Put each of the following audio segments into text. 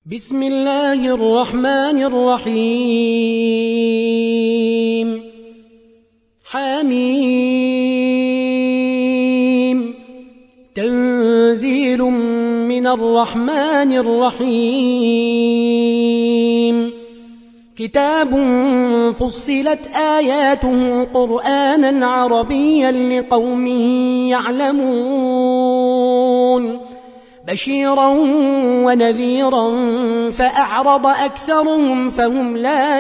بسم الله الرحمن الرحيم حميم تنزيل من الرحمن الرحيم كتاب فصلت آياته قرآنا عربيا لقوم يعلمون بشيرا ونذيرا فأعرض أكثرهم فهم لا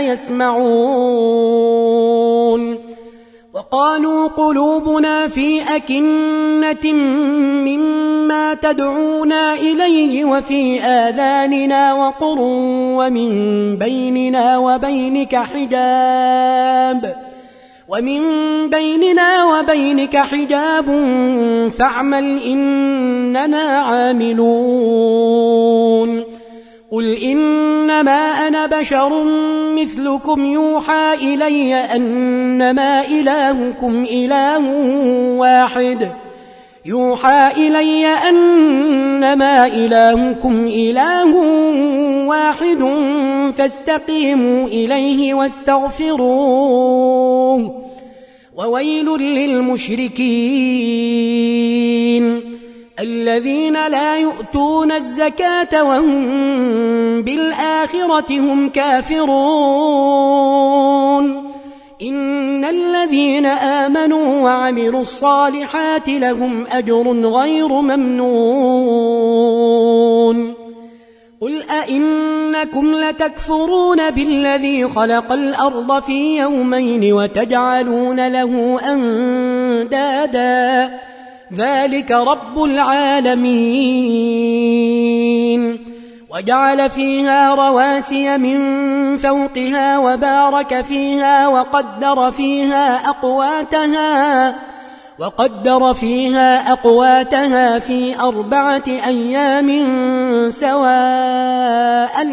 يسمعون وقالوا قلوبنا في أكنة مما تدعونا إليه وفي آذاننا وقر ومن بيننا وبينك حجاب فاعمل إننا عاملون قل إنما أنا بشر مثلكم يوحى إلي أنما إلهكم إله واحد فاستقيموا إليه واستغفروه وويل للمشركين الذين لا يؤتون الزكاة وهم بالآخرة هم كافرون إن الذين آمنوا وعملوا الصالحات لهم أجر غير ممنون قل أئنكم لتكفرون بالذي خلق الأرض في يومين وتجعلون له أندادا ذلك رب العالمين وجعل فيها رواسي من فوقها وبارك فيها وقدر فيها أقواتها في 4 أيام سواء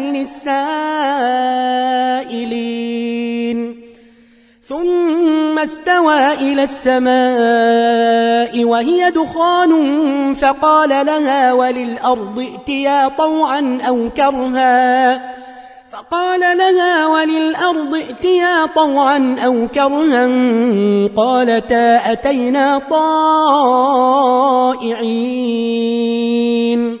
للسائلين ثم استوى إلى السماء وهي دخان فقال لها وللأرض ائتيا طوعا أو كرها قالتا أتينا طائعين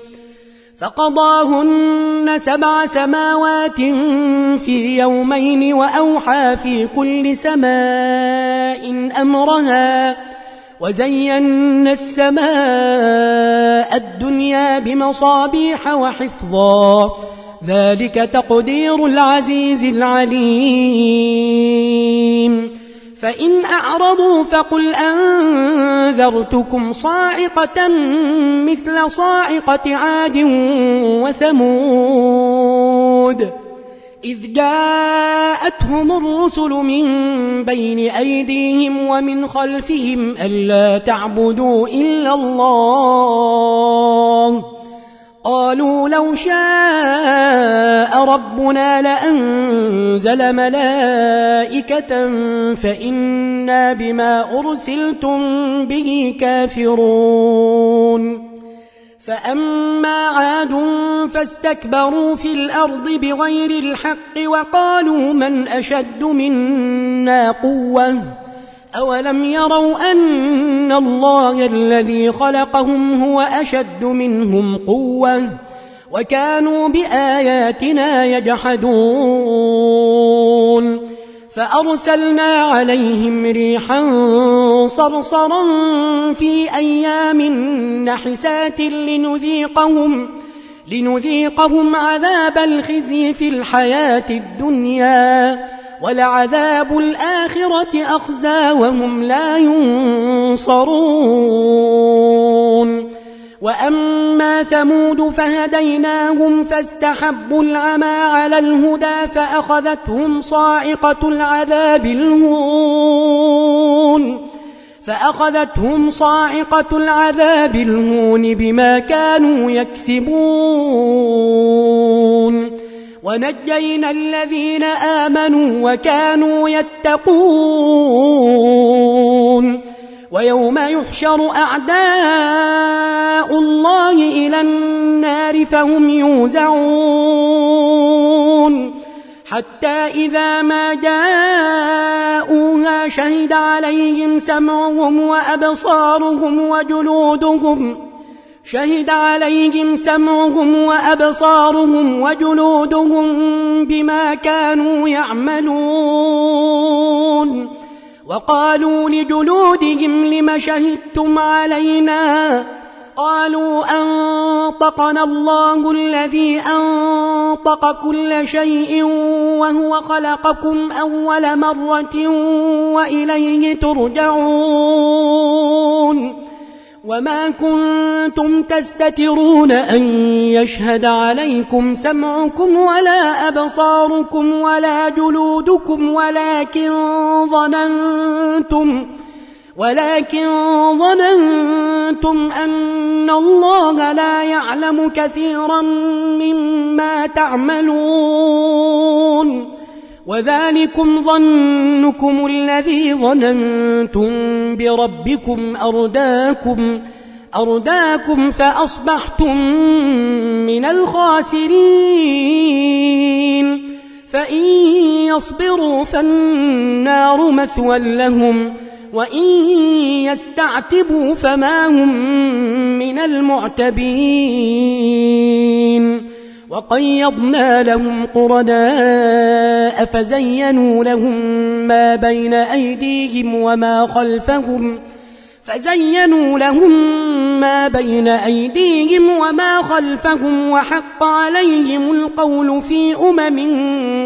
فقضاهن 7 سماوات في يومين وأوحى في كل سماء أمرها وزينا السماء الدنيا بمصابيح وحفظا ذلك تقدير العزيز العليم فإن أعرضوا فقل أنذرتكم صاعقة مثل صاعقة عاد وثمود إذ جاءتهم الرسل من بين أيديهم ومن خلفهم ألا تعبدوا إلا الله قالوا لو شاء ربنا لأنزل ملائكة فإنا بما أرسلتم به كافرون فأما عاد فاستكبروا في الأرض بغير الحق وقالوا من أشد منا قوة أولم يروا أن الله الذي خلقهم هو أشد منهم قوة وكانوا بآياتنا يجحدون فأرسلنا عليهم ريحا صرصرا في أيام نحسات لنذيقهم عذاب الخزي في الحياة الدنيا ولعذاب الآخرة أخزى وهم لا ينصرون وأما ثمود فهديناهم فاستحبوا العمى على الهدى فأخذتهم صاعقة العذاب الهون بما كانوا يكسبون ونجينا الذين آمنوا وكانوا يتقون ويوم يحشر أعداء الله إلى النار فهم يوزعون حتى إذا ما جاءوها شهد عليهم سمعهم وأبصارهم وجلودهم بما كانوا يعملون وقالوا لجلودهم لم شهدتم علينا قالوا أنطقنا الله الذي أنطق كل شيء وهو خلقكم أول مرة وإليه ترجعون وما كنتم تستترون أن يشهد عليكم سمعكم ولا أبصاركم ولا جلودكم ولكن ظننتم أن الله لا يعلم كثيرا مما تعملون وذلكم ظنكم الذي ظننتم بربكم أرداكم فأصبحتم من الخاسرين فإن يصبروا فالنار مثوى لهم وإن يستعتبوا فما هم من المعتبين وقيضنا لهم قرناء فزينوا لهم ما بين أيديهم وما خلفهم وحق عليهم القول في أمم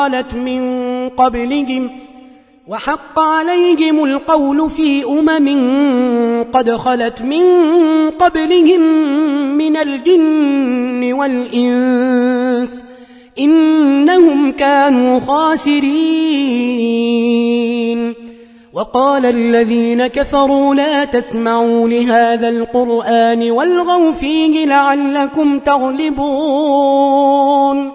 قد خلت من قبلهم من الجن والإنس إنهم كانوا خاسرين وقال الذين كفروا لا تسمعوا لهذا القرآن والغوا فيه لعلكم تغلبون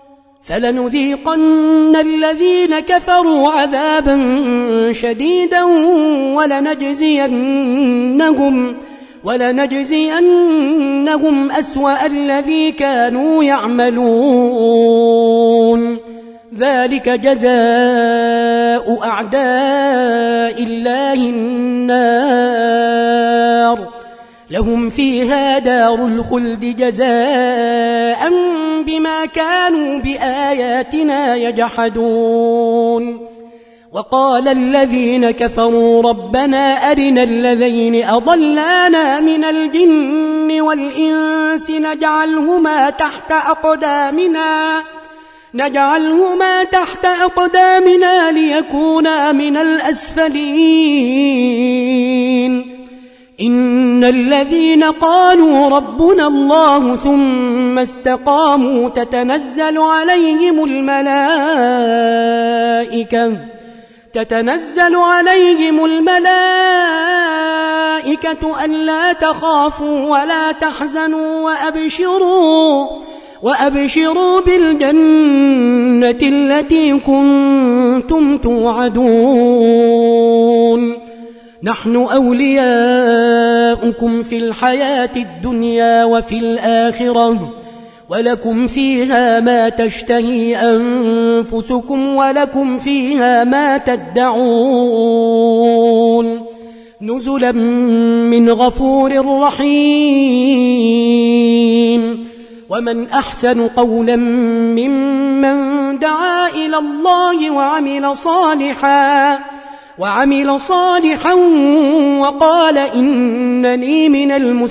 فلنذيقن الذين كفروا عذابا شديدا ولنجزينهم أسوأ الذي كانوا يعملون ذلك جزاء أعداء الله النار لهم فيها دار الخلد جزاء بما كانوا بآياتنا يجحدون وقال الذين كفروا ربنا أرنا الذين أضلانا من الجن والإنس نجعلهما تحت أقدامنا ليكونا من الأسفلين إن الذين قالوا ربنا الله ثم استقاموا تتنزل عليهم الملائكة ألا تخافوا ولا تحزنوا وأبشروا بالجنة التي كنتم توعدون نحن أولياؤكم في الحياة الدنيا وفي الآخرة ولكم فيها ما تشتهي أنفسكم ولكم فيها ما تدعون نزلا من غفور رحيم ومن أحسن قولا ممن دعا إلى الله وعمل صالحا وقال إنني من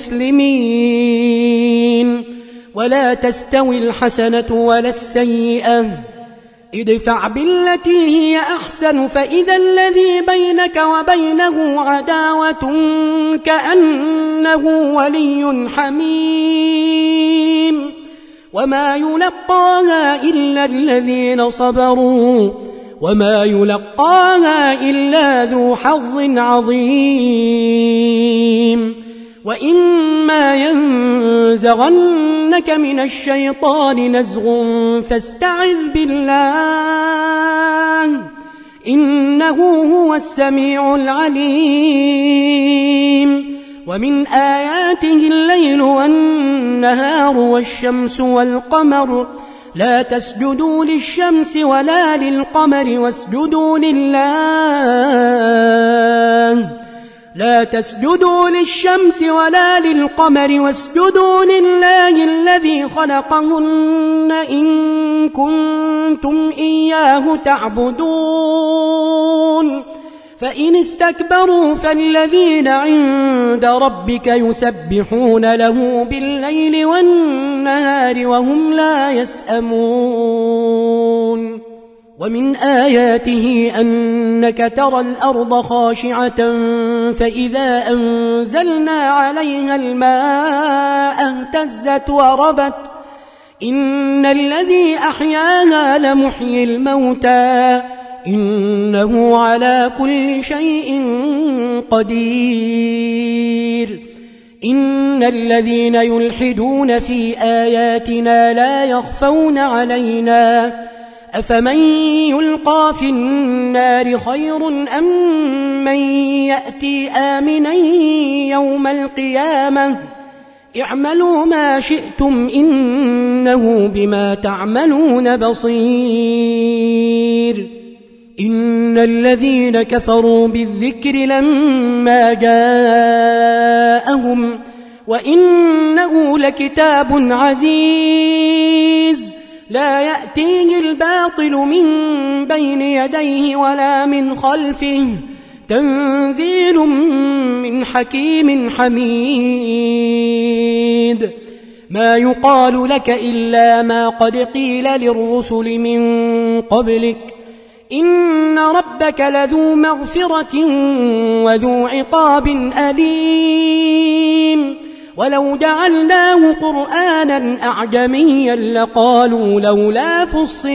المسلمين ولا تستوي الحسنة ولا السيئة ادفع بالتي هي أحسن فإذا الذي بينك وبينه عداوة كأنه ولي حميم وما يلقاها إلا الذين صبروا وما يلقاها إلا ذو حظ عظيم وإما ينزغنك من الشيطان نزغ فاستعذ بالله إنه هو السميع العليم ومن آياته الليل والنهار والشمس والقمر لا تسجدوا للشمس ولا للقمر واسجدوا لله لا تسجدوا للشمس ولا للقمر واسجدوا لله الذي خلقهن إن كنتم إياه تعبدون فإن استكبروا فالذين عند ربك يسبحون له بالليل والنهار وهم لا يسأمون ومن آياته أنك ترى الأرض خاشعة فإذا أنزلنا عليها الماء اهتزت وربت إن الذي أحياها لمحيي الموتى إنه على كل شيء قدير إن الذين يلحدون في آياتنا لا يخفون علينا أفمن يلقى في النار خير أم من يأتي آمنا يوم القيامة اعملوا ما شئتم إنه بما تعملون بصير إن الذين كفروا بالذكر لما جاءهم وإنه لكتاب عزيز لا يأتيه الباطل من بين يديه ولا من خلفه تنزيل من حكيم حميد ما يقال لك إلا ما قد قيل للرسل من قبلك إن ربك لذو مغفرة وذو عقاب أليم ولو جعلناه قرآنا أعجميا لقالوا لولا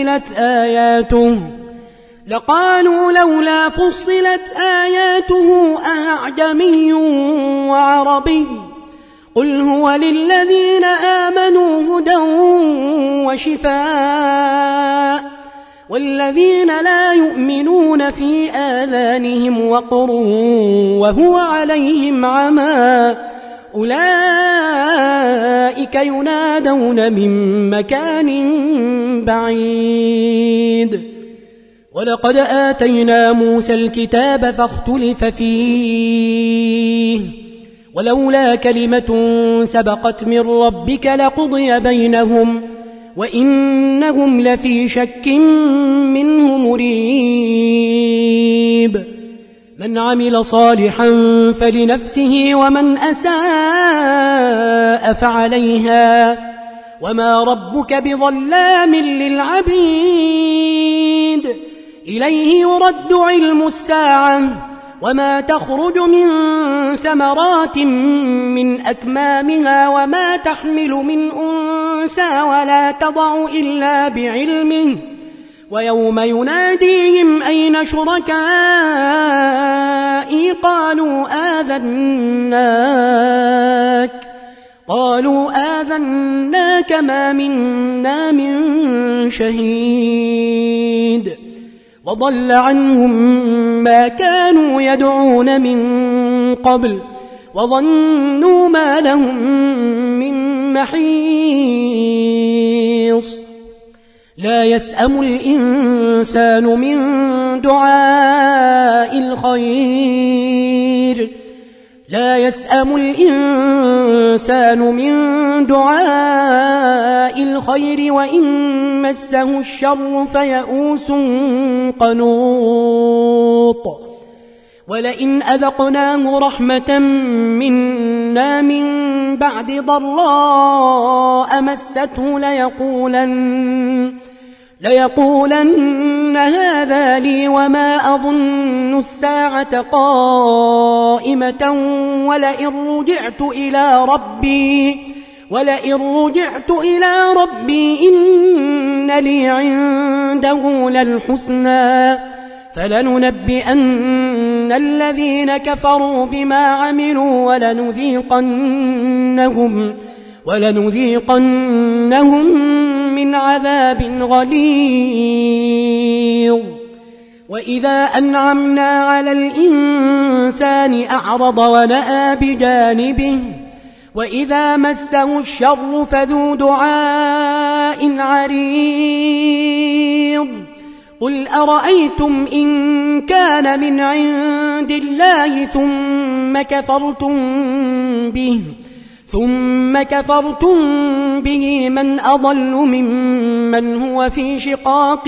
فصلت آياته أعجمي وعربي قل هو للذين آمنوا هدى وشفاء والذين لا يؤمنون في آذانهم وقر وهو عليهم عمى أولئك ينادون من مكان بعيد ولقد آتينا موسى الكتاب فاختلف فيه ولولا كلمة سبقت من ربك لقضي بينهم وإنهم لفي شك منه مريب من عمل صالحا فلنفسه ومن أساء فعليها وما ربك بظلام للعبيد إليه يرد علم الساعة وما تخرج من ثمرات من أكمامها وما تحمل من أنثى ولا تضع إلا بعلمه ويوم يناديهم أين شركائي قالوا آذناك ما منا من شهيد وضل عنهم ما كانوا يدعون من قبل وظنوا ما لهم من محيص لا يسأم الإنسان من دعاء الخير وإن مسه الشر فيئوس قنوط ولئن أذقناه رحمة منا من بعد ضراء مسته ليقولن هذا لي وما أظن الساعة قائمة ولئن رجعت إلى ربي إن لي عنده للحسنى فلننبئن الذين كفروا بما عملوا ولنذيقنهم من عذاب غليظ وإذا أنعمنا على الإنسان أعرض ونأى بجانبه وإذا مسه الشر فذو دعاء عريض قل أرأيتم إن كان من عند الله ثم كفرتم به من أضل ممن هو في شقاق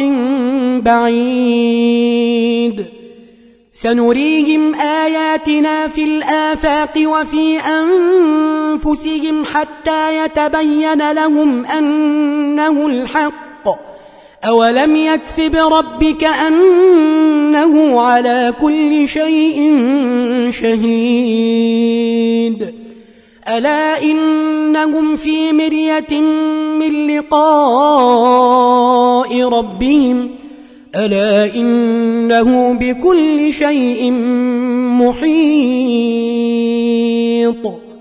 بعيد سنريهم آياتنا في الآفاق وفي أنفسهم حتى يتبين لهم أنه الحق أولم يكف بربك أنه على كل شيء شهيد ألا إنهم في مرية من لقاء ربهم ألا إنه بكل شيء محيط